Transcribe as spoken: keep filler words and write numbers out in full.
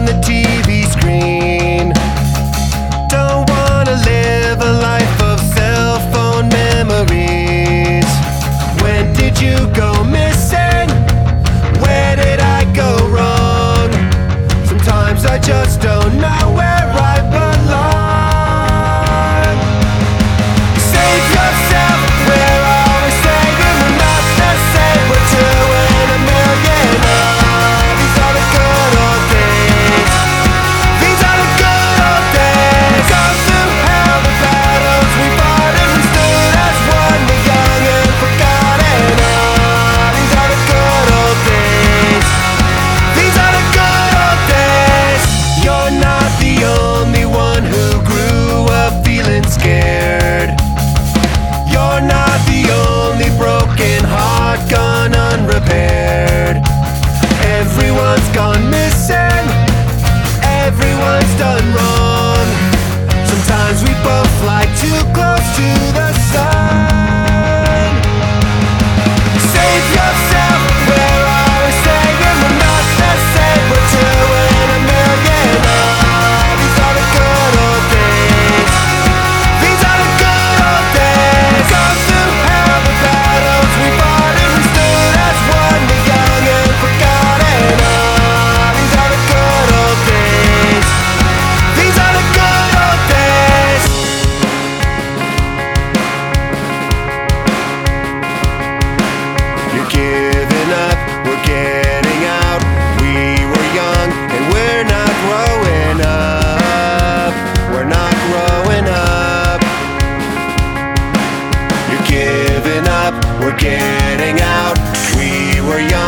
on the T V screen. Don't wanna live a life of cell phone memories. When did you go missing? Where did I go wrong? Sometimes I just don't know where I belong. Save yourself, we're always saying we're not the same. We're two in a million. Oh, these are the good old days. These are the good old days. Gone through hell, the battles we fought, and we stood as one. We're young and forgotten. Oh, these are the good old days. These are the good old days. You're not the only one who grew up feeling scared. You're not the only broken heart gone unrepaired. Everyone's gone missing. Everyone's done wrong. Sometimes we both fly too close to the sun. Save yourself, we're always saying we're not the same. We're two in a million. Oh, these are the good old days. These are the good old days. Gone through hell, the battles we fought, and we stood as one. We're young and forgotten. Oh, these are the good old days. These are the good old days. You're giving up, we're getting out. We were young and we're not growing up. We're not growing up. You're giving up, we're getting out. We were young